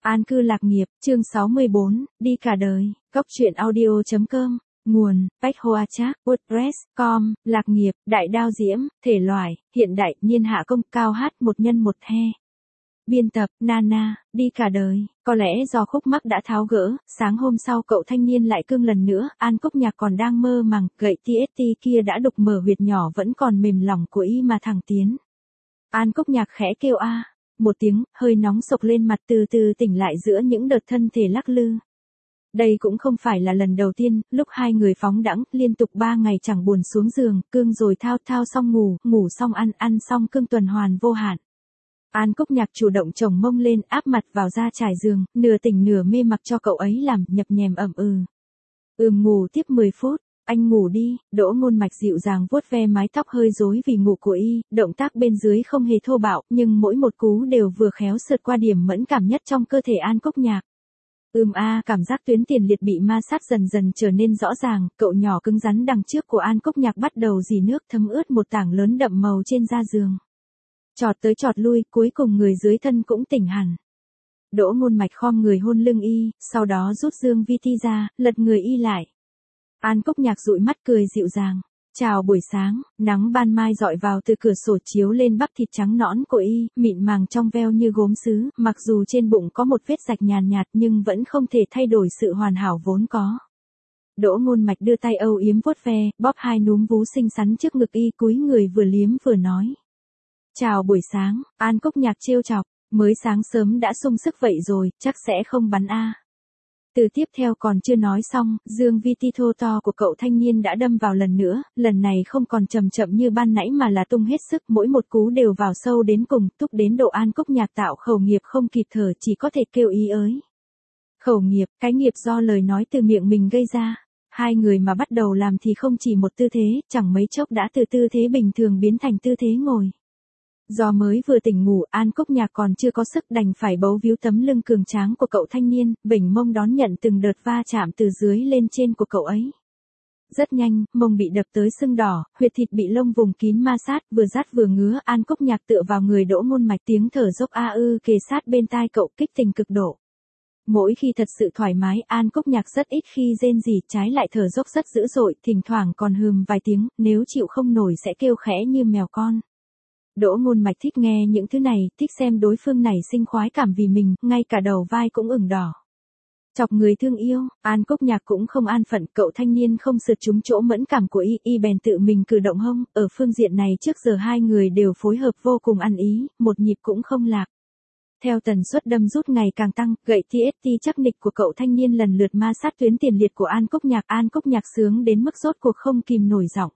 An cư lạc nghiệp, chương 64, đi cả đời, Cốc truyện audio.com, nguồn, Bách Hoa Trác, WordPress.com, lạc nghiệp, đại đao diễm, thể loại, hiện đại, niên hạ công, cao hát, một nhân một he. Biên tập, Nana, đi cả đời, có lẽ do khúc mắc đã tháo gỡ, sáng hôm sau cậu thanh niên lại cưng lần nữa, An Cốc Nhạc còn đang mơ màng, gậy TST kia đã đục mở huyệt nhỏ vẫn còn mềm lòng của y mà thẳng tiến. An Cốc Nhạc khẽ kêu a. Một tiếng, hơi nóng sộc lên mặt từ từ tỉnh lại giữa những đợt thân thể lắc lư. Đây cũng không phải là lần đầu tiên, lúc hai người phóng đãng, liên tục 3 ngày chẳng buồn xuống giường, cương rồi thao thao xong ngủ, ngủ xong ăn, ăn xong cương tuần hoàn vô hạn. An Cốc Nhạc chủ động chồng mông lên áp mặt vào da trải giường, nửa tỉnh nửa mê mặc cho cậu ấy làm, nhập nhèm ẩm ừ. Ngủ tiếp 10 phút. Anh ngủ đi, Đỗ Ngôn Mạch dịu dàng vuốt ve mái tóc hơi rối vì ngủ của y, động tác bên dưới không hề thô bạo, nhưng mỗi một cú đều vừa khéo sượt qua điểm mẫn cảm nhất trong cơ thể An Cốc Nhạc. Cảm giác tuyến tiền liệt bị ma sát dần dần trở nên rõ ràng, cậu nhỏ cứng rắn đằng trước của An Cốc Nhạc bắt đầu rỉ nước thấm ướt một tảng lớn đậm màu trên da giường. Chọt tới chọt lui, cuối cùng người dưới thân cũng tỉnh hẳn. Đỗ Ngôn Mạch khom người hôn lưng y, sau đó rút dương vi ti ra, lật người y lại. An Cốc Nhạc dụi mắt cười dịu dàng. Chào buổi sáng, nắng ban mai dọi vào từ cửa sổ chiếu lên bắp thịt trắng nõn của y, mịn màng trong veo như gốm sứ, mặc dù trên bụng có một vết rạch nhàn nhạt nhưng vẫn không thể thay đổi sự hoàn hảo vốn có. Đỗ Ngôn Mạch đưa tay âu yếm vuốt ve, bóp hai núm vú xinh xắn trước ngực y, cúi người vừa liếm vừa nói. Chào buổi sáng, An Cốc Nhạc trêu chọc, mới sáng sớm đã sung sức vậy rồi, chắc sẽ không bắn a. Từ tiếp theo còn chưa nói xong, dương vi ti thô to của cậu thanh niên đã đâm vào lần nữa, lần này không còn chậm chậm như ban nãy mà là tung hết sức, mỗi một cú đều vào sâu đến cùng, túc đến độ An Cốc Nhạc tạo khẩu nghiệp không kịp thở, chỉ có thể kêu ý ới. Khẩu nghiệp, cái nghiệp do lời nói từ miệng mình gây ra. Hai người mà bắt đầu làm thì không chỉ một tư thế, chẳng mấy chốc đã từ tư thế bình thường biến thành tư thế ngồi. Do mới vừa tỉnh ngủ, An Cốc Nhạc còn chưa có sức đành phải bấu víu tấm lưng cường tráng của cậu thanh niên, vểnh mông đón nhận từng đợt va chạm từ dưới lên trên của cậu ấy. Rất nhanh, mông bị đập tới sưng đỏ, huyệt thịt bị lông vùng kín ma sát, vừa rát vừa ngứa, An Cốc Nhạc tựa vào người Đỗ Ngôn Mạch, tiếng thở dốc kề sát bên tai cậu, kích tình cực độ. Mỗi khi thật sự thoải mái, An Cốc Nhạc rất ít khi rên rỉ, trái lại thở dốc rất dữ dội, thỉnh thoảng còn hừm vài tiếng, nếu chịu không nổi sẽ kêu khẽ như mèo con. Đỗ Ngôn Mạch thích nghe những thứ này, thích xem đối phương này sinh khoái cảm vì mình, ngay cả đầu vai cũng ửng đỏ. Chọc người thương yêu, An Cốc Nhạc cũng không an phận, cậu thanh niên không sượt trúng chỗ mẫn cảm của y bèn tự mình cử động hông, ở phương diện này trước giờ hai người đều phối hợp vô cùng ăn ý, một nhịp cũng không lạc. Theo tần suất đâm rút ngày càng tăng, gậy TST chắc nịch của cậu thanh niên lần lượt ma sát tuyến tiền liệt của An Cốc Nhạc sướng đến mức rốt cuộc không kìm nổi giọng.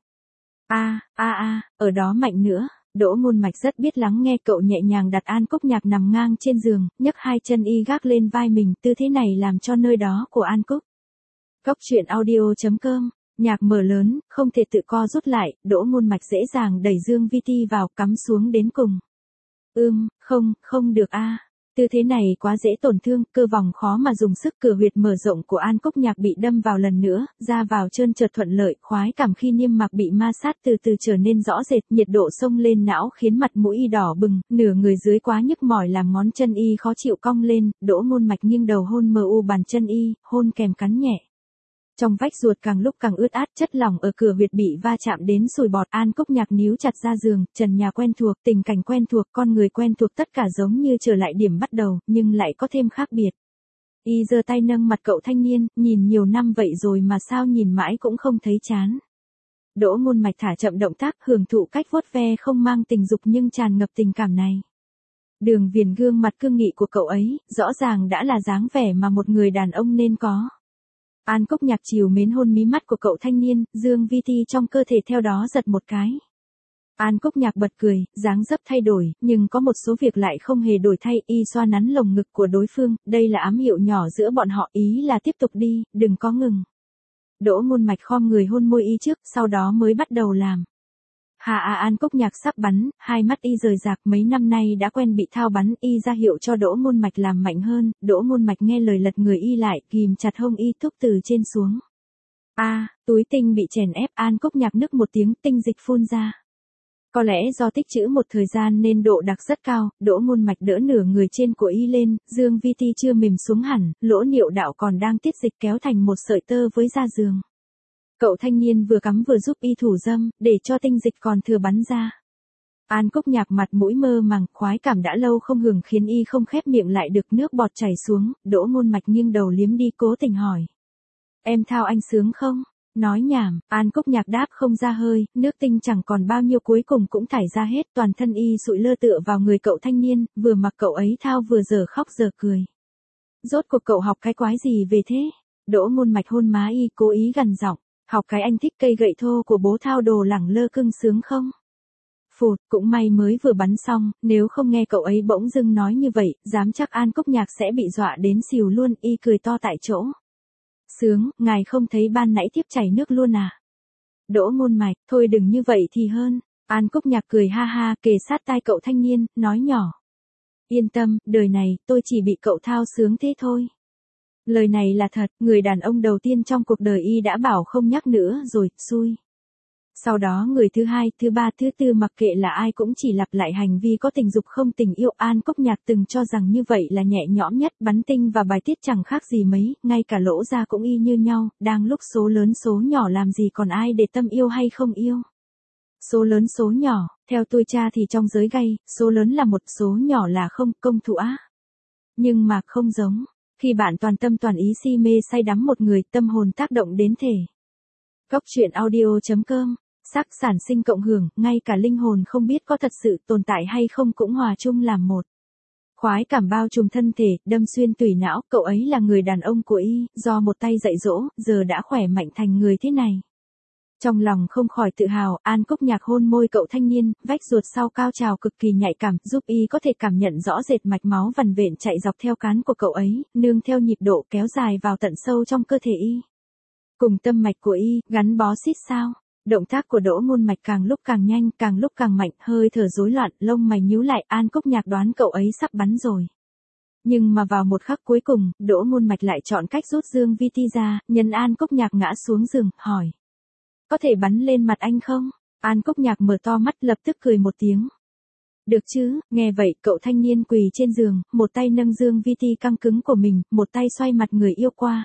Ở đó mạnh nữa. Đỗ Ngôn Mạch rất biết lắng nghe, cậu nhẹ nhàng đặt An Cốc Nhạc nằm ngang trên giường, nhấc hai chân y gác lên vai mình, tư thế này làm cho nơi đó của An Cốc. Cốc truyện audio.com, nhạc mở lớn, không thể tự co rút lại, Đỗ Ngôn Mạch dễ dàng đẩy dương vi ti vào, cắm xuống đến cùng. Không được a. Tư thế này quá dễ tổn thương, cơ vòng khó mà dùng sức, cửa huyệt mở rộng của An Cốc Nhạc bị đâm vào lần nữa, ra vào trơn trượt thuận lợi, khoái cảm khi niêm mạc bị ma sát từ từ trở nên rõ rệt, nhiệt độ xông lên não khiến mặt mũi y đỏ bừng, nửa người dưới quá nhức mỏi làm ngón chân y khó chịu cong lên, Đỗ Ngôn Mạch nghiêng đầu hôn bàn chân y, hôn kèm cắn nhẹ. Trong vách ruột càng lúc càng ướt át, chất lỏng ở cửa huyệt bị va chạm đến sùi bọt, An Cốc Nhạc níu chặt ra giường, trần nhà quen thuộc, tình cảnh quen thuộc, con người quen thuộc, tất cả giống như trở lại điểm bắt đầu, nhưng lại có thêm khác biệt. Y giơ tay nâng mặt cậu thanh niên, nhìn nhiều năm vậy rồi mà sao nhìn mãi cũng không thấy chán. Đỗ Ngôn Mạch thả chậm động tác, hưởng thụ cách vuốt ve không mang tình dục nhưng tràn ngập tình cảm này. Đường viền gương mặt cương nghị của cậu ấy, rõ ràng đã là dáng vẻ mà một người đàn ông nên có. An Cốc Nhạc chiều mến hôn mí mắt của cậu thanh niên, dương vi ti trong cơ thể theo đó giật một cái. An Cốc Nhạc bật cười, dáng dấp thay đổi, nhưng có một số việc lại không hề đổi thay, y xoa nắn lồng ngực của đối phương, đây là ám hiệu nhỏ giữa bọn họ, ý là tiếp tục đi, đừng có ngừng. Đỗ Ngôn Mạch khom người hôn môi y trước, sau đó mới bắt đầu làm. An Cốc Nhạc sắp bắn, hai mắt y rời rạc, mấy năm nay đã quen bị thao bắn, y ra hiệu cho Đỗ Ngôn Mạch làm mạnh hơn, Đỗ Ngôn Mạch nghe lời lật người y lại, ghim chặt hông y, thúc từ trên xuống. Túi tinh bị chèn ép, An Cốc Nhạc nức một tiếng, tinh dịch phun ra. Có lẽ do tích trữ một thời gian nên độ đặc rất cao, Đỗ Ngôn Mạch đỡ nửa người trên của y lên, dương vi ti chưa mềm xuống hẳn, lỗ niệu đạo còn đang tiết dịch kéo thành một sợi tơ với da giường. Cậu thanh niên vừa cắm vừa giúp y thủ dâm, để cho tinh dịch còn thừa bắn ra. An Cúc Nhạc mặt mũi mơ màng, khoái cảm đã lâu không hưởng khiến y không khép miệng lại được, nước bọt chảy xuống, Đỗ Ngôn Mạch nghiêng đầu liếm đi cố tình hỏi. Em thao anh sướng không? Nói nhảm, An Cúc Nhạc đáp không ra hơi, nước tinh chẳng còn bao nhiêu cuối cùng cũng thải ra hết, toàn thân y sụi lơ tựa vào người cậu thanh niên, vừa mặc cậu ấy thao vừa giờ khóc giờ cười. Rốt cuộc cậu học cái quái gì về thế? Đỗ Ngôn Mạch hôn má y cố ý gằn giọng, học cái anh thích cây gậy thô của bố thao đồ lẳng lơ cưng sướng không? Phụt, cũng may mới vừa bắn xong, nếu không nghe cậu ấy bỗng dưng nói như vậy, dám chắc An Cúc Nhạc sẽ bị dọa đến xìu luôn, y cười to tại chỗ. Sướng, ngài không thấy ban nãy tiếp chảy nước luôn à? Đỗ Ngôn Mạch, thôi đừng như vậy thì hơn. An Cúc Nhạc cười ha ha, kề sát tai cậu thanh niên, nói nhỏ. Yên tâm, đời này, tôi chỉ bị cậu thao sướng thế thôi. Lời này là thật, người đàn ông đầu tiên trong cuộc đời y đã bảo không nhắc nữa rồi, xui. Sau đó người thứ hai, thứ ba, thứ tư mặc kệ là ai cũng chỉ lặp lại hành vi có tình dục không tình yêu. An Cúc Nhạc từng cho rằng như vậy là nhẹ nhõm nhất, bắn tinh và bài tiết chẳng khác gì mấy, ngay cả lỗ ra cũng y như nhau, đang lúc số lớn số nhỏ làm gì còn ai để tâm yêu hay không yêu. Số lớn số nhỏ, theo tôi tra thì trong giới gay, số lớn là một, số nhỏ là không, công thủ á. Nhưng mà không giống, khi bạn toàn tâm toàn ý si mê say đắm một người, tâm hồn tác động đến thể. Góc truyện audio.com, sắc sản sinh cộng hưởng, ngay cả linh hồn không biết có thật sự tồn tại hay không cũng hòa chung làm một. Khoái cảm bao trùm thân thể, đâm xuyên tủy não, cậu ấy là người đàn ông của y, do một tay dạy dỗ, giờ đã khỏe mạnh thành người thế này. Trong lòng không khỏi tự hào, An Cúc Nhạc hôn môi cậu thanh niên, vách ruột sau cao trào cực kỳ nhạy cảm, giúp y có thể cảm nhận rõ rệt mạch máu vằn vện chạy dọc theo cán của cậu ấy, nương theo nhịp độ kéo dài vào tận sâu trong cơ thể y. Cùng tâm mạch của y, gắn bó xít sao. Động tác của Đỗ Ngôn Mạch càng lúc càng nhanh, càng lúc càng mạnh, hơi thở rối loạn, lông mày nhíu lại, An Cúc Nhạc đoán cậu ấy sắp bắn rồi. Nhưng mà vào một khắc cuối cùng, Đỗ Ngôn Mạch lại chọn cách rút dương vi ti ra, nhấn An Cúc Nhạc ngã xuống giường, hỏi. Có thể bắn lên mặt anh không? An Cúc Nhạc mở to mắt lập tức cười một tiếng. Được chứ, nghe vậy cậu thanh niên quỳ trên giường, một tay nâng dương vi ti căng cứng của mình, một tay xoay mặt người yêu qua.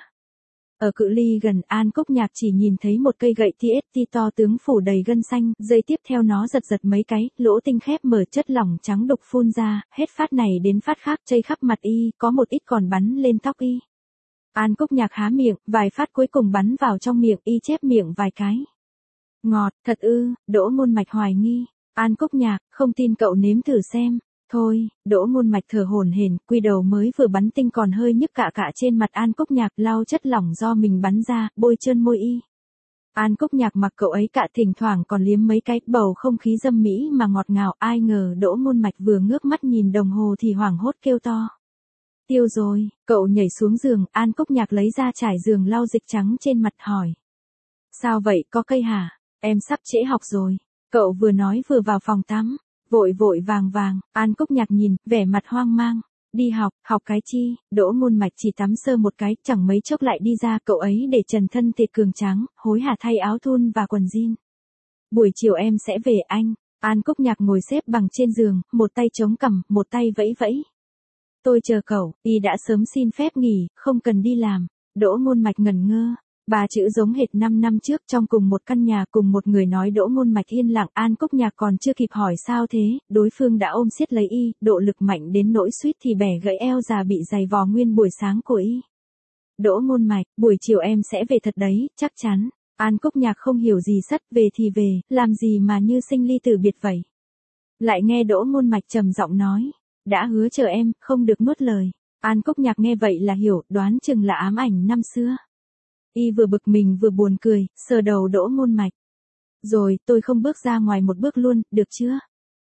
Ở cự ly gần, An Cúc Nhạc chỉ nhìn thấy một cây gậy TST to tướng phủ đầy gân xanh, giây tiếp theo nó giật giật mấy cái, lỗ tinh khép mở, chất lỏng trắng đục phun ra, hết phát này đến phát khác chây khắp mặt y, có một ít còn bắn lên tóc y. An Cúc Nhạc há miệng, vài phát cuối cùng bắn vào trong miệng, y chép miệng vài cái. Ngọt, thật ư? Đỗ Ngôn Mạch hoài nghi. An Cúc Nhạc, không tin cậu nếm thử xem. Thôi, Đỗ Ngôn Mạch thở hổn hển, quy đầu mới vừa bắn tinh còn hơi nhức cạ cạ trên mặt An Cúc Nhạc, lau chất lỏng do mình bắn ra, bôi trơn môi y. An Cúc Nhạc mặc cậu ấy cạ, thỉnh thoảng còn liếm mấy cái, bầu không khí dâm mỹ mà ngọt ngào, ai ngờ Đỗ Ngôn Mạch vừa ngước mắt nhìn đồng hồ thì hoảng hốt kêu to. Tiêu rồi, cậu nhảy xuống giường, An Cúc Nhạc lấy ra trải giường lau dịch trắng trên mặt hỏi. Sao vậy, có cây hả? Em sắp trễ học rồi. Cậu vừa nói vừa vào phòng tắm. Vội vội vàng vàng, An Cúc Nhạc nhìn, vẻ mặt hoang mang. Đi học, học cái chi? Đỗ Ngôn Mạch chỉ tắm sơ một cái, chẳng mấy chốc lại đi ra, cậu ấy để trần thân thể cường tráng, hối hả thay áo thun và quần jean. Buổi chiều em sẽ về anh. An Cúc Nhạc ngồi xếp bằng trên giường, một tay chống cằm, một tay vẫy vẫy. Tôi chờ cậu, y đã sớm xin phép nghỉ, không cần đi làm. Đỗ Ngôn Mạch ngẩn ngơ. Ba chữ giống hệt 5 năm trước trong cùng một căn nhà cùng một người nói. Đỗ Ngôn Mạch yên lặng, An Cúc Nhạc còn chưa kịp hỏi sao thế, đối phương đã ôm siết lấy y, độ lực mạnh đến nỗi suýt thì bẻ gãy eo già bị giày vò nguyên buổi sáng của y. Đỗ Ngôn Mạch, buổi chiều em sẽ về thật đấy, chắc chắn. An Cúc Nhạc không hiểu gì sất, về thì về, làm gì mà như sinh ly tử biệt vậy. Lại nghe Đỗ Ngôn Mạch trầm giọng nói, đã hứa chờ em, không được nuốt lời. An Cúc Nhạc nghe vậy là hiểu, đoán chừng là ám ảnh năm xưa. Y vừa bực mình vừa buồn cười, sờ đầu Đỗ Ngôn Mạch. Rồi, tôi không bước ra ngoài một bước luôn, được chưa?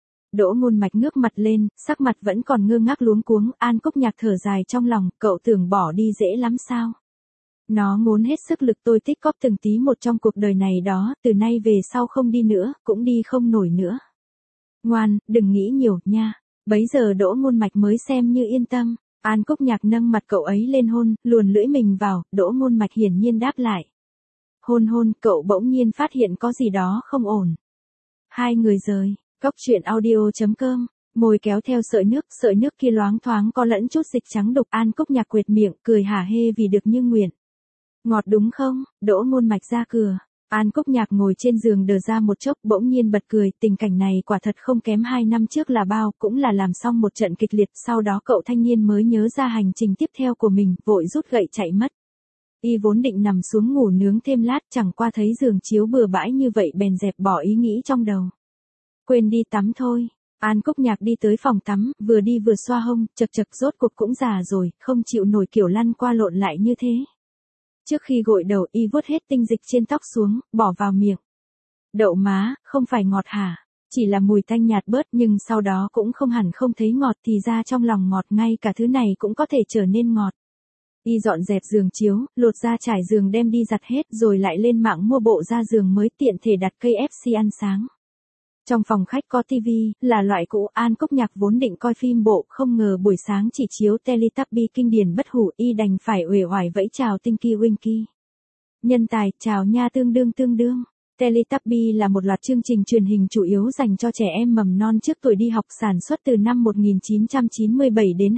Đỗ Ngôn Mạch ngước mặt lên, sắc mặt vẫn còn ngơ ngác luống cuống, An Cúc Nhạc thở dài trong lòng, cậu tưởng bỏ đi dễ lắm sao? Nó ngốn hết sức lực tôi tích cóp từng tí một trong cuộc đời này đó, từ nay về sau không đi nữa, cũng đi không nổi nữa. Ngoan, đừng nghĩ nhiều, nha. Bấy giờ Đỗ Ngôn Mạch mới xem như yên tâm. An Cúc Nhạc nâng mặt cậu ấy lên hôn, luồn lưỡi mình vào, Đỗ Ngôn Mạch hiển nhiên đáp lại. Hôn hôn, cậu bỗng nhiên phát hiện có gì đó không ổn. Hai người rời, Cóc truyện audio.com, môi kéo theo sợi nước kia loáng thoáng có lẫn chút dịch trắng đục. An Cúc Nhạc quệt miệng, cười hả hê vì được như nguyện. Ngọt đúng không? Đỗ Ngôn Mạch ra cửa. An Cúc Nhạc ngồi trên giường đờ ra một chốc bỗng nhiên bật cười, tình cảnh này quả thật không kém 2 năm trước là bao, cũng là làm xong một trận kịch liệt, sau đó cậu thanh niên mới nhớ ra hành trình tiếp theo của mình, vội rút gậy chạy mất. Y vốn định nằm xuống ngủ nướng thêm lát, chẳng qua thấy giường chiếu bừa bãi như vậy bèn dẹp bỏ ý nghĩ trong đầu. Quên đi tắm thôi. An Cúc Nhạc đi tới phòng tắm, vừa đi vừa xoa hông, chật rốt cuộc cũng già rồi, không chịu nổi kiểu lăn qua lộn lại như thế. Trước khi gội đầu y vuốt hết tinh dịch trên tóc xuống, bỏ vào miệng. Đậu má, không phải ngọt hả? Chỉ là mùi tanh nhạt bớt nhưng sau đó cũng không hẳn không thấy ngọt, thì ra trong lòng ngọt, ngay cả thứ này cũng có thể trở nên ngọt. Y dọn dẹp giường chiếu, lột ra trải giường đem đi giặt hết rồi lại lên mạng mua bộ da giường mới tiện thể đặt cây FC ăn sáng. Trong phòng khách có tivi, là loại cũ. An Cúc Nhạc vốn định coi phim bộ, không ngờ buổi sáng chỉ chiếu Teletubby kinh điển bất hủ, y đành phải uể oải vẫy chào Tinky Winky. Nhân tài, chào nha tương đương. Teletubby là một loạt chương trình truyền hình chủ yếu dành cho trẻ em mầm non trước tuổi đi học, sản xuất từ năm 1997 đến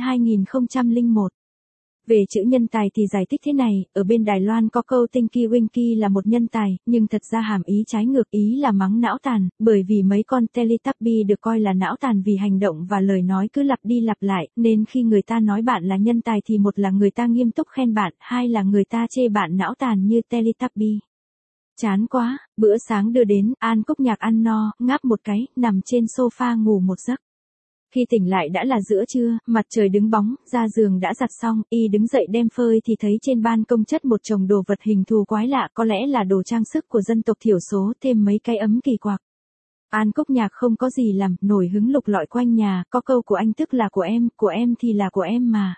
2001. Về chữ nhân tài thì giải thích thế này, ở bên Đài Loan có câu Tinky Winky là một nhân tài, nhưng thật ra hàm ý trái ngược, ý là mắng não tàn, bởi vì mấy con Teletubby được coi là não tàn vì hành động và lời nói cứ lặp đi lặp lại, nên khi người ta nói bạn là nhân tài thì một là người ta nghiêm túc khen bạn, hai là người ta chê bạn não tàn như Teletubby. Chán quá, bữa sáng đưa đến, An Cúc Nhạc ăn no, ngáp một cái, nằm trên sofa ngủ một giấc. Khi tỉnh lại đã là giữa trưa, mặt trời đứng bóng, ra giường đã giặt xong, y đứng dậy đem phơi thì thấy trên ban công chất một chồng đồ vật hình thù quái lạ, có lẽ là đồ trang sức của dân tộc thiểu số, thêm mấy cái ấm kỳ quặc. An Cúc Nhạc không có gì làm, nổi hứng lục lọi quanh nhà, có câu của anh tức là của em thì là của em mà.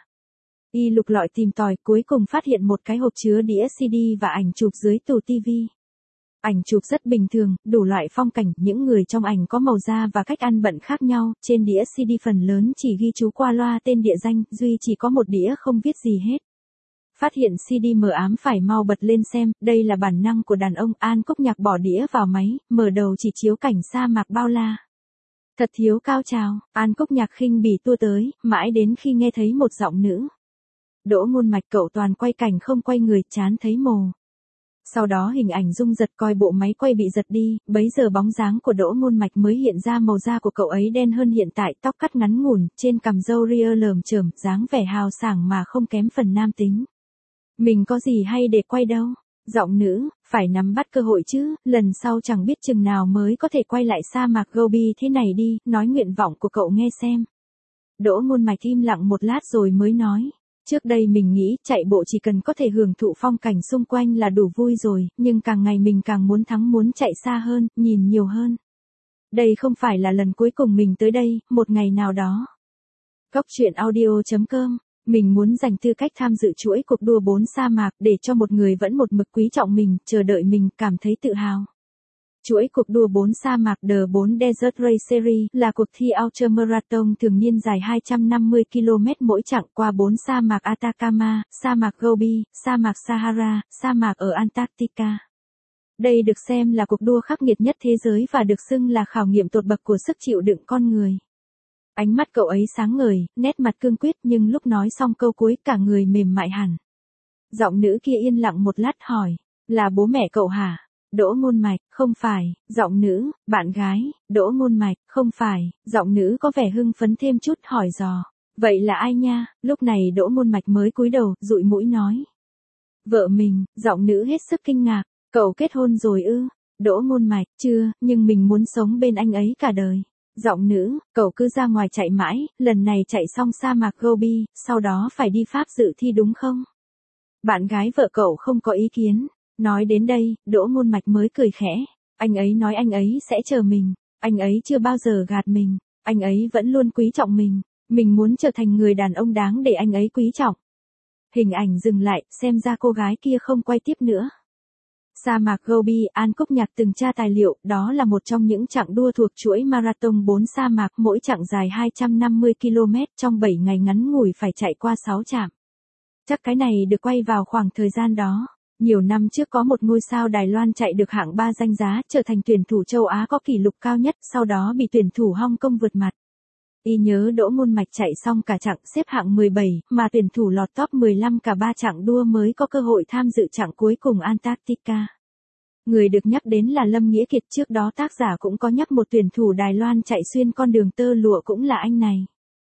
Y lục lọi tìm tòi, cuối cùng phát hiện một cái hộp chứa đĩa CD và ảnh chụp dưới tủ tivi. Ảnh chụp rất bình thường, đủ loại phong cảnh, những người trong ảnh có màu da và cách ăn bận khác nhau, trên đĩa CD phần lớn chỉ ghi chú qua loa tên địa danh, duy chỉ có một đĩa không viết gì hết. Phát hiện CD mờ ám phải mau bật lên xem, đây là bản năng của đàn ông. An Cúc Nhạc bỏ đĩa vào máy, mở đầu chỉ chiếu cảnh sa mạc bao la. Thật thiếu cao trào, An Cúc Nhạc khinh bỉ tua tới, mãi đến khi nghe thấy một giọng nữ. Đỗ Ngôn Mạch, cậu toàn quay cảnh không quay người, chán thấy mồ. Sau đó hình ảnh rung giật, coi bộ máy quay bị giật đi, bấy giờ bóng dáng của Đỗ Ngôn Mạch mới hiện ra, màu da của cậu ấy đen hơn hiện tại, tóc cắt ngắn ngủn, trên cằm râu ria lởm chởm, dáng vẻ hào sảng mà không kém phần nam tính. Mình có gì hay để quay đâu. Giọng nữ, phải nắm bắt cơ hội chứ, lần sau chẳng biết chừng nào mới có thể quay lại sa mạc Gobi thế này đi, nói nguyện vọng của cậu nghe xem. Đỗ Ngôn Mạch im lặng một lát rồi mới nói. Trước đây mình nghĩ chạy bộ chỉ cần có thể hưởng thụ phong cảnh xung quanh là đủ vui rồi, nhưng càng ngày mình càng muốn thắng, muốn chạy xa hơn, nhìn nhiều hơn. Đây không phải là lần cuối cùng mình tới đây, một ngày nào đó. Cóc truyện audio.com, mình muốn giành tư cách tham dự chuỗi cuộc đua 4 sa mạc để cho một người vẫn một mực quý trọng mình, chờ đợi mình, cảm thấy tự hào. Chuỗi cuộc đua 4 sa mạc The 4 Desert Race Series là cuộc thi ultramarathon thường niên dài 250 km mỗi chặng qua 4 sa mạc Atacama, sa mạc Gobi, sa mạc Sahara, sa mạc ở Antarctica. Đây được xem là cuộc đua khắc nghiệt nhất thế giới và được xưng là khảo nghiệm tột bậc của sức chịu đựng con người. Ánh mắt cậu ấy sáng ngời, nét mặt cương quyết, nhưng lúc nói xong câu cuối cả người mềm mại hẳn. Giọng nữ kia yên lặng một lát hỏi, là bố mẹ cậu hả? Đỗ Ngôn Mạch, không phải. Giọng nữ, bạn gái. Đỗ Ngôn Mạch, không phải. Giọng nữ có vẻ hưng phấn thêm chút, hỏi dò. Vậy là ai nha? Lúc này Đỗ Ngôn Mạch mới cúi đầu, dụi mũi nói. Vợ mình. Giọng nữ hết sức kinh ngạc. Cậu kết hôn rồi ư? Đỗ Ngôn Mạch, chưa, nhưng mình muốn sống bên anh ấy cả đời. Giọng nữ, cậu cứ ra ngoài chạy mãi, lần này chạy xong sa mạc Gobi, sau đó phải đi Pháp dự thi đúng không? Bạn gái vợ cậu không có ý kiến. Nói đến đây, Đỗ Ngôn Mạch mới cười khẽ. Anh ấy nói anh ấy sẽ chờ mình. Anh ấy chưa bao giờ gạt mình. Anh ấy vẫn luôn quý trọng mình. Mình muốn trở thành người đàn ông đáng để anh ấy quý trọng. Hình ảnh dừng lại, xem ra cô gái kia không quay tiếp nữa. Sa mạc Gobi, An Cúc Nhạc từng tra tài liệu, đó là một trong những chặng đua thuộc chuỗi marathon 4 sa mạc, mỗi chặng dài 250 km, trong 7 ngày ngắn ngủi phải chạy qua 6 trạm. Chắc cái này được quay vào khoảng thời gian đó. Nhiều năm trước có một ngôi sao Đài Loan chạy được hạng 3 danh giá, trở thành tuyển thủ châu Á có kỷ lục cao nhất, sau đó bị tuyển thủ Hong Kong vượt mặt. Y nhớ Đỗ Ngôn Mạch chạy xong cả chặng xếp hạng 17, mà tuyển thủ lọt top 15 cả 3 chặng đua mới có cơ hội tham dự chặng cuối cùng Antarctica. Người được nhắc đến là Lâm Nghĩa Kiệt, trước đó tác giả cũng có nhắc một tuyển thủ Đài Loan chạy xuyên con đường tơ lụa cũng là anh này.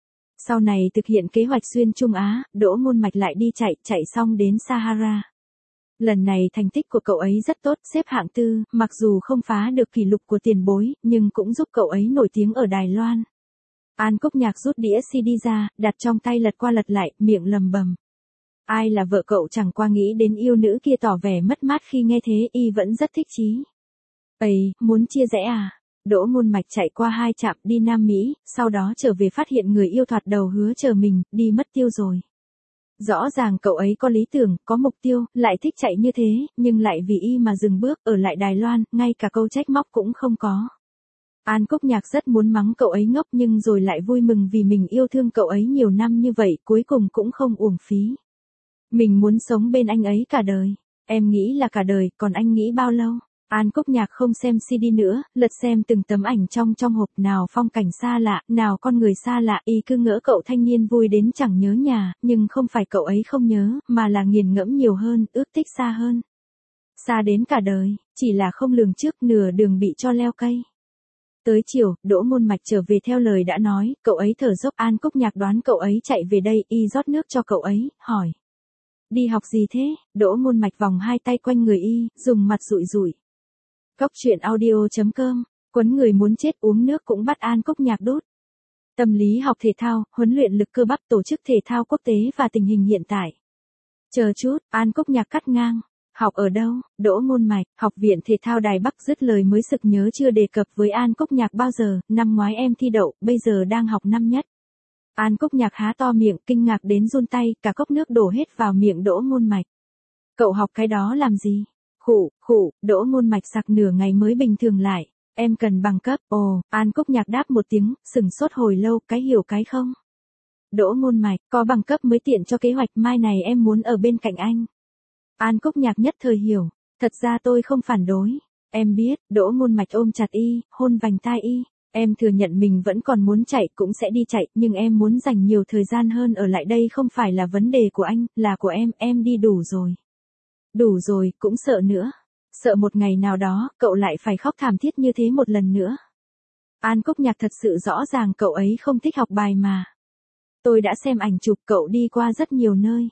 Sau này thực hiện kế hoạch xuyên Trung Á, Đỗ Ngôn Mạch lại đi chạy xong đến Sahara. Lần này thành tích của cậu ấy rất tốt, xếp hạng 4, mặc dù không phá được kỷ lục của tiền bối, nhưng cũng giúp cậu ấy nổi tiếng ở Đài Loan. An Cúc Nhạc rút đĩa CD ra, đặt trong tay lật qua lật lại, miệng lầm bầm. Ai là vợ cậu chẳng qua nghĩ đến yêu nữ kia, tỏ vẻ mất mát khi nghe thế, y vẫn rất thích chí. Ây, muốn chia rẽ à? Đỗ Ngôn Mạch chạy qua 2 trạm đi Nam Mỹ, sau đó trở về phát hiện người yêu thoạt đầu hứa chờ mình, đi mất tiêu rồi. Rõ ràng cậu ấy có lý tưởng, có mục tiêu, lại thích chạy như thế, nhưng lại vì y mà dừng bước, ở lại Đài Loan, ngay cả câu trách móc cũng không có. An Cúc Nhạc rất muốn mắng cậu ấy ngốc nhưng rồi lại vui mừng vì mình yêu thương cậu ấy nhiều năm như vậy, cuối cùng cũng không uổng phí. Mình muốn sống bên anh ấy cả đời. Em nghĩ là cả đời, còn anh nghĩ bao lâu? An Cúc Nhạc không xem CD nữa, lật xem từng tấm ảnh trong hộp, nào phong cảnh xa lạ, nào con người xa lạ, y cứ ngỡ cậu thanh niên vui đến chẳng nhớ nhà, nhưng không phải cậu ấy không nhớ, mà là nghiền ngẫm nhiều hơn, ước tích xa hơn. Xa đến cả đời, chỉ là không lường trước, nửa đường bị cho leo cây. Tới chiều, Đỗ Ngôn Mạch trở về theo lời đã nói, cậu ấy thở dốc. An Cúc Nhạc đoán cậu ấy chạy về đây, y rót nước cho cậu ấy, hỏi. Đi học gì thế? Đỗ Ngôn Mạch vòng 2 tay quanh người y, dùng mặt rụi rụi. Cóc truyện audio.com, quấn người muốn chết, uống nước cũng bắt An Cúc Nhạc đút. Tâm lý học thể thao, huấn luyện lực cơ bắp, tổ chức thể thao quốc tế và tình hình hiện tại. Chờ chút, An Cúc Nhạc cắt ngang. Học ở đâu? Đỗ Ngôn Mạch, Học viện Thể thao Đài Bắc, dứt lời mới sực nhớ chưa đề cập với An Cúc Nhạc bao giờ, năm ngoái em thi đậu, bây giờ đang học năm nhất. An Cúc Nhạc há to miệng, kinh ngạc đến run tay, cả cốc nước đổ hết vào miệng Đỗ Ngôn Mạch. Cậu học cái đó làm gì? Khụ, Đỗ Ngôn Mạch sặc nửa ngày mới bình thường lại. Em cần bằng cấp. Ồ, An Cúc Nhạc đáp một tiếng, sừng sốt hồi lâu, cái hiểu cái không? Đỗ Ngôn Mạch, có bằng cấp mới tiện cho kế hoạch, mai này em muốn ở bên cạnh anh. An Cúc Nhạc nhất thời hiểu, thật ra tôi không phản đối. Em biết. Đỗ Ngôn Mạch ôm chặt y, hôn vành tai y. Em thừa nhận mình vẫn còn muốn chạy, cũng sẽ đi chạy, nhưng em muốn dành nhiều thời gian hơn ở lại đây, không phải là vấn đề của anh, là của em đi đủ rồi. Đủ rồi, cũng sợ nữa. Sợ một ngày nào đó, cậu lại phải khóc thảm thiết như thế một lần nữa. An Cúc Nhạc thật sự rõ ràng cậu ấy không thích học bài mà. Tôi đã xem ảnh chụp cậu đi qua rất nhiều nơi.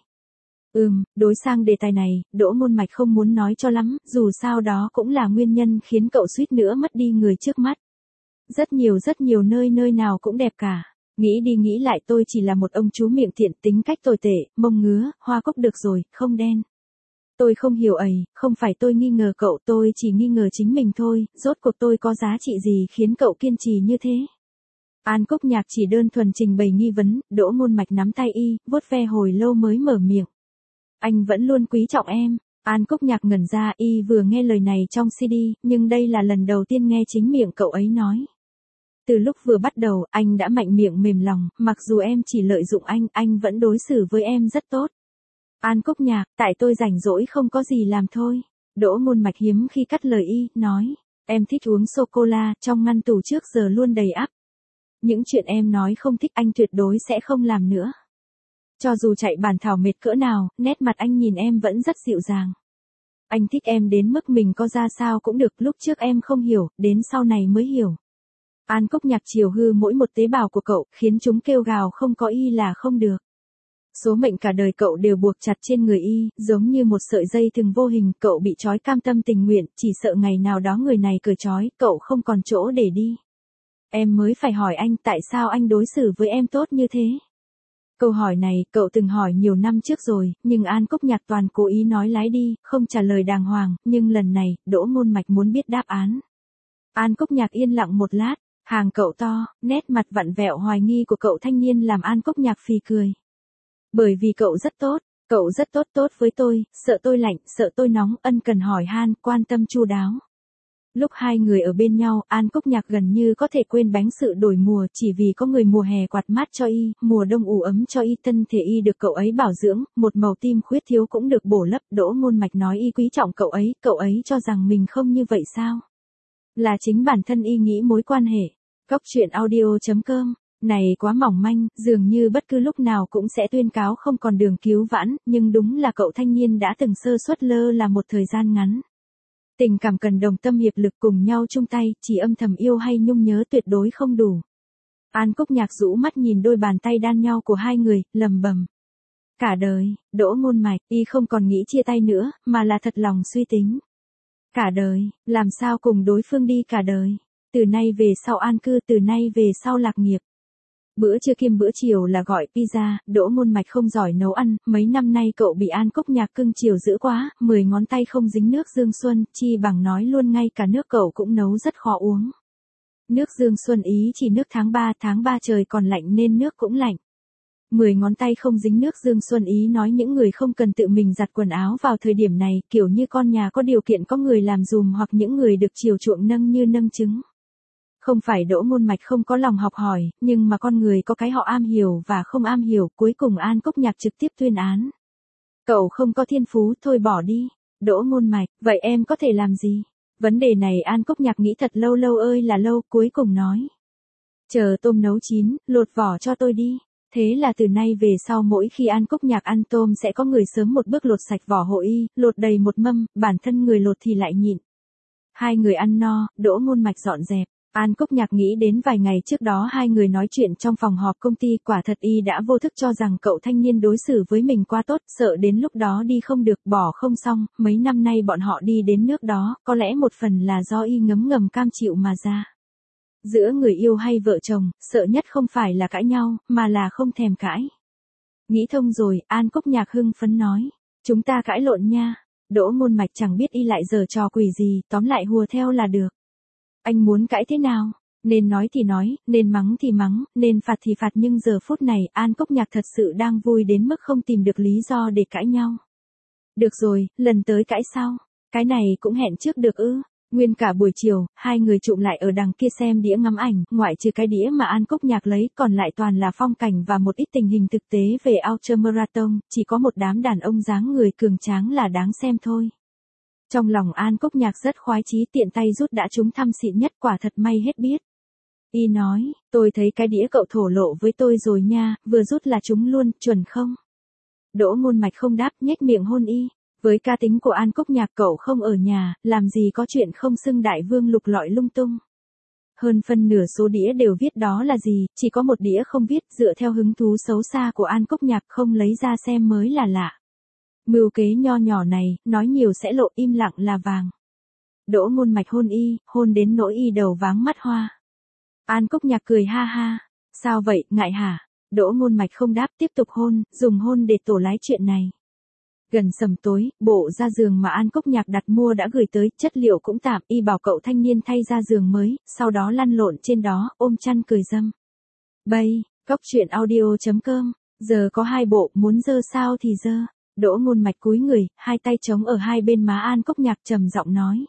Đối sang đề tài này, Đỗ Ngôn Mạch không muốn nói cho lắm, dù sao đó cũng là nguyên nhân khiến cậu suýt nữa mất đi người trước mắt. Rất nhiều nơi nào cũng đẹp cả. Nghĩ đi nghĩ lại, tôi chỉ là một ông chú miệng tiện, tính cách tồi tệ, mông ngứa, hoa cúc được rồi, không đen. Tôi không hiểu ấy, không phải tôi nghi ngờ cậu, tôi chỉ nghi ngờ chính mình thôi, rốt cuộc tôi có giá trị gì khiến cậu kiên trì như thế? An Cúc Nhạc chỉ đơn thuần trình bày nghi vấn. Đỗ Ngôn Mạch nắm tay y, vuốt ve hồi lâu mới mở miệng. Anh vẫn luôn quý trọng em. An Cúc Nhạc ngẩn ra, y vừa nghe lời này trong CD, nhưng đây là lần đầu tiên nghe chính miệng cậu ấy nói. Từ lúc vừa bắt đầu, anh đã mạnh miệng mềm lòng, mặc dù em chỉ lợi dụng anh vẫn đối xử với em rất tốt. An Cúc Nhạc, tại tôi rảnh rỗi không có gì làm thôi. Đỗ Ngôn Mạch hiếm khi cắt lời y, nói. Em thích uống sô-cô-la, trong ngăn tủ trước giờ luôn đầy ắp. Những chuyện em nói không thích anh tuyệt đối sẽ không làm nữa. Cho dù chạy bản thảo mệt cỡ nào, nét mặt anh nhìn em vẫn rất dịu dàng. Anh thích em đến mức mình có ra sao cũng được, lúc trước em không hiểu, đến sau này mới hiểu. An Cúc Nhạc chiều hư mỗi một tế bào của cậu, khiến chúng kêu gào không có y là không được. Số mệnh cả đời cậu đều buộc chặt trên người y, giống như một sợi dây thừng vô hình, cậu bị trói cam tâm tình nguyện, chỉ sợ ngày nào đó người này cởi trói, cậu không còn chỗ để đi. Em mới phải hỏi anh tại sao anh đối xử với em tốt như thế. Câu hỏi này, cậu từng hỏi nhiều năm trước rồi, nhưng An Cúc Nhạc toàn cố ý nói lái đi, không trả lời đàng hoàng, nhưng lần này, Đỗ Ngôn Mạch muốn biết đáp án. An Cúc Nhạc yên lặng một lát, hàng cậu to, nét mặt vặn vẹo hoài nghi của cậu thanh niên làm An Cúc Nhạc phì cười. Bởi vì cậu rất tốt với tôi, sợ tôi lạnh, sợ tôi nóng, ân cần hỏi han, quan tâm chu đáo. Lúc hai người ở bên nhau, An Cúc Nhạc gần như có thể quên bánh sự đổi mùa chỉ vì có người mùa hè quạt mát cho y, mùa đông ủ ấm cho y, thân thể y được cậu ấy bảo dưỡng, một màu tim khuyết thiếu cũng được bổ lấp. Đỗ Ngôn Mạch nói y quý trọng cậu ấy cho rằng mình không như vậy sao? Là chính bản thân y nghĩ mối quan hệ. Cóc truyện audio.com này quá mỏng manh, dường như bất cứ lúc nào cũng sẽ tuyên cáo không còn đường cứu vãn, nhưng đúng là cậu thanh niên đã từng sơ suất lơ là một thời gian ngắn. Tình cảm cần đồng tâm hiệp lực cùng nhau chung tay, chỉ âm thầm yêu hay nhung nhớ tuyệt đối không đủ. An Cúc Nhạc rũ mắt nhìn đôi bàn tay đan nhau của hai người, lầm bầm. Cả đời, Đỗ Ngôn Mạch, y không còn nghĩ chia tay nữa, mà là thật lòng suy tính. Cả đời, làm sao cùng đối phương đi cả đời. Từ nay về sau an cư, từ nay về sau lạc nghiệp. Bữa trưa kiêm bữa chiều là gọi pizza, Đỗ Ngôn Mạch không giỏi nấu ăn, mấy năm nay cậu bị An Cúc Nhạc cưng chiều dữ quá, 10 ngón tay không dính nước Dương Xuân, chi bằng nói luôn ngay cả nước cậu cũng nấu rất khó uống. Nước Dương Xuân ý chỉ nước tháng 3 trời còn lạnh nên nước cũng lạnh. 10 ngón tay không dính nước Dương Xuân ý nói những người không cần tự mình giặt quần áo vào thời điểm này, kiểu như con nhà có điều kiện có người làm dùm hoặc những người được chiều chuộng nâng như nâng trứng. Không phải Đỗ Ngôn Mạch không có lòng học hỏi, nhưng mà con người có cái họ am hiểu và không am hiểu, cuối cùng An Cúc Nhạc trực tiếp tuyên án. Cậu không có thiên phú, thôi bỏ đi. Đỗ Ngôn Mạch, vậy em có thể làm gì? Vấn đề này An Cúc Nhạc nghĩ thật lâu ơi là lâu, cuối cùng nói. Chờ tôm nấu chín, lột vỏ cho tôi đi. Thế là từ nay về sau mỗi khi An Cúc Nhạc ăn tôm sẽ có người sớm một bước lột sạch vỏ hộ y, lột đầy một mâm, bản thân người lột thì lại nhịn. Hai người ăn no, Đỗ Ngôn Mạch dọn dẹp. An Cúc Nhạc nghĩ đến vài ngày trước đó hai người nói chuyện trong phòng họp công ty, quả thật y đã vô thức cho rằng cậu thanh niên đối xử với mình quá tốt, sợ đến lúc đó đi không được, bỏ không xong, mấy năm nay bọn họ đi đến nước đó, có lẽ một phần là do y ngấm ngầm cam chịu mà ra. Giữa người yêu hay vợ chồng, sợ nhất không phải là cãi nhau, mà là không thèm cãi. Nghĩ thông rồi, An Cúc Nhạc hưng phấn nói, chúng ta cãi lộn nha. Đỗ Ngôn Mạch chẳng biết y lại giở trò quỷ gì, tóm lại hùa theo là được. Anh muốn cãi thế nào? Nên nói thì nói, nên mắng thì mắng, nên phạt thì phạt, nhưng giờ phút này An Cúc Nhạc thật sự đang vui đến mức không tìm được lý do để cãi nhau. Được rồi, lần tới cãi sau. Cái này cũng hẹn trước được ư? Nguyên cả buổi chiều, hai người chụm lại ở đằng kia xem đĩa ngắm ảnh, ngoại trừ cái đĩa mà An Cúc Nhạc lấy, còn lại toàn là phong cảnh và một ít tình hình thực tế về ultramarathon, chỉ có một đám đàn ông dáng người cường tráng là đáng xem thôi. Trong lòng An Cúc Nhạc rất khoái chí, tiện tay rút đã trúng thăm xịn nhất, quả thật may hết biết. Y nói, tôi thấy cái đĩa cậu thổ lộ với tôi rồi nha, vừa rút là trúng luôn, chuẩn không? Đỗ Ngôn Mạch không đáp, nhếch miệng hôn y. Với cá tính của An Cúc Nhạc, cậu không ở nhà, làm gì có chuyện không xưng đại vương lục lọi lung tung. Hơn phân nửa số đĩa đều viết đó là gì, chỉ có một đĩa không viết, dựa theo hứng thú xấu xa của An Cúc Nhạc không lấy ra xem mới là lạ. Mưu kế nho nhỏ này, nói nhiều sẽ lộ, im lặng là vàng. Đỗ Ngôn Mạch hôn y, hôn đến nỗi y đầu váng mắt hoa. An Cúc Nhạc cười ha ha. Sao vậy, ngại hả? Đỗ Ngôn Mạch không đáp, tiếp tục hôn, dùng hôn để tổ lái chuyện này. Gần sầm tối, bộ da giường mà An Cúc Nhạc đặt mua đã gửi tới, chất liệu cũng tạm, y bảo cậu thanh niên thay da giường mới, sau đó lăn lộn trên đó, ôm chăn cười dâm. Bây, cóc truyện audio.com, giờ có hai bộ, muốn dơ sao thì dơ. Đỗ Ngôn Mạch cúi người, hai tay chống ở hai bên má An Cúc Nhạc trầm giọng nói.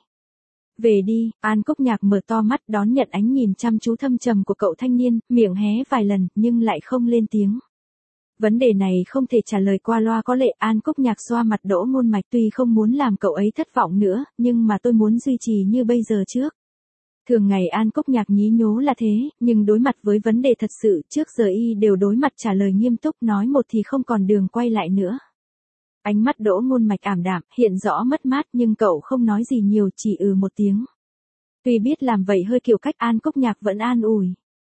Về đi. An Cúc Nhạc mở to mắt đón nhận ánh nhìn chăm chú thâm trầm của cậu thanh niên, miệng hé vài lần, nhưng lại không lên tiếng. Vấn đề này không thể trả lời qua loa có lệ. An Cúc Nhạc xoa mặt Đỗ Ngôn Mạch, tuy không muốn làm cậu ấy thất vọng nữa, nhưng mà tôi muốn duy trì như bây giờ trước. Thường ngày An Cúc Nhạc nhí nhố là thế, nhưng đối mặt với vấn đề thật sự, trước giờ y đều đối mặt trả lời nghiêm túc, nói một thì không còn đường quay lại nữa. Ánh mắt Đỗ Ngôn Mạch ảm đạm, hiện rõ mất mát, nhưng cậu không nói gì nhiều, chỉ một tiếng. Tuy biết làm vậy hơi kiểu cách, An Cúc Nhạc vẫn an ủi.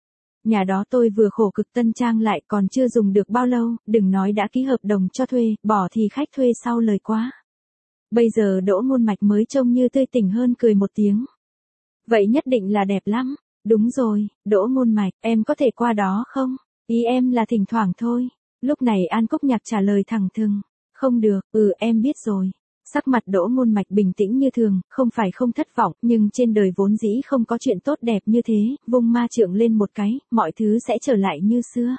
Nhà đó tôi vừa khổ cực tân trang lại, còn chưa dùng được bao lâu, đừng nói đã ký hợp đồng cho thuê, bỏ thì khách thuê sau lời quá. Bây giờ Đỗ Ngôn Mạch mới trông như tươi tỉnh hơn, cười một tiếng. Vậy nhất định là đẹp lắm. Đúng rồi, Đỗ Ngôn Mạch, em có thể qua đó không? Ý em là thỉnh thoảng thôi. Lúc này An Cúc Nhạc trả lời thẳng thừng. Không được, em biết rồi. Sắc mặt Đỗ Ngôn Mạch bình tĩnh như thường, không phải không thất vọng, nhưng trên đời vốn dĩ không có chuyện tốt đẹp như thế, vung ma trượng lên một cái, mọi thứ sẽ trở lại như xưa.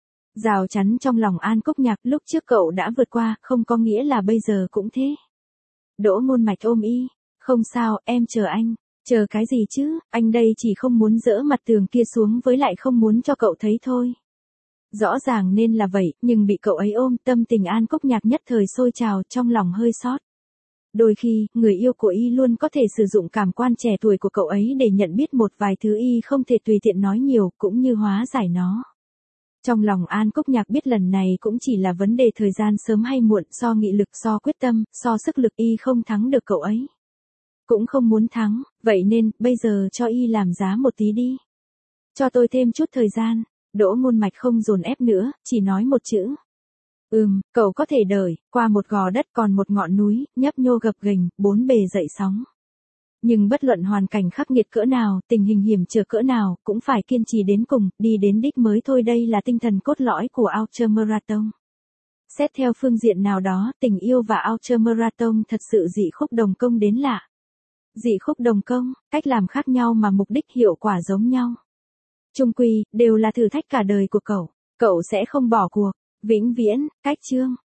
Rào chắn trong lòng An Cúc Nhạc lúc trước cậu đã vượt qua, không có nghĩa là bây giờ cũng thế. Đỗ Ngôn Mạch ôm y, không sao, em chờ anh. Chờ cái gì chứ, anh đây chỉ không muốn dỡ mặt tường kia xuống với lại không muốn cho cậu thấy thôi. Rõ ràng nên là vậy, nhưng bị cậu ấy ôm, tâm tình An Cúc Nhạc nhất thời sôi trào, trong lòng hơi xót. Đôi khi, người yêu của y luôn có thể sử dụng cảm quan trẻ tuổi của cậu ấy để nhận biết một vài thứ y không thể tùy tiện nói nhiều, cũng như hóa giải nó. Trong lòng An Cúc Nhạc biết lần này cũng chỉ là vấn đề thời gian sớm hay muộn, so nghị lực, so quyết tâm, so sức lực y không thắng được cậu ấy. Cũng không muốn thắng, vậy nên, bây giờ cho y làm giá một tí đi. Cho tôi thêm chút thời gian. Đỗ Ngôn Mạch không dồn ép nữa, chỉ nói một chữ. Cậu có thể đợi, qua một gò đất còn một ngọn núi, nhấp nhô gập ghềnh, bốn bề dậy sóng. Nhưng bất luận hoàn cảnh khắc nghiệt cỡ nào, tình hình hiểm trở cỡ nào, cũng phải kiên trì đến cùng, đi đến đích mới thôi, đây là tinh thần cốt lõi của Ultramarathon. Xét theo phương diện nào đó, tình yêu và Ultramarathon thật sự dị khúc đồng công đến lạ. Dị khúc đồng công, cách làm khác nhau mà mục đích hiệu quả giống nhau. Chung quy, đều là thử thách cả đời của cậu. Cậu sẽ không bỏ cuộc. Vĩnh viễn, cách chương.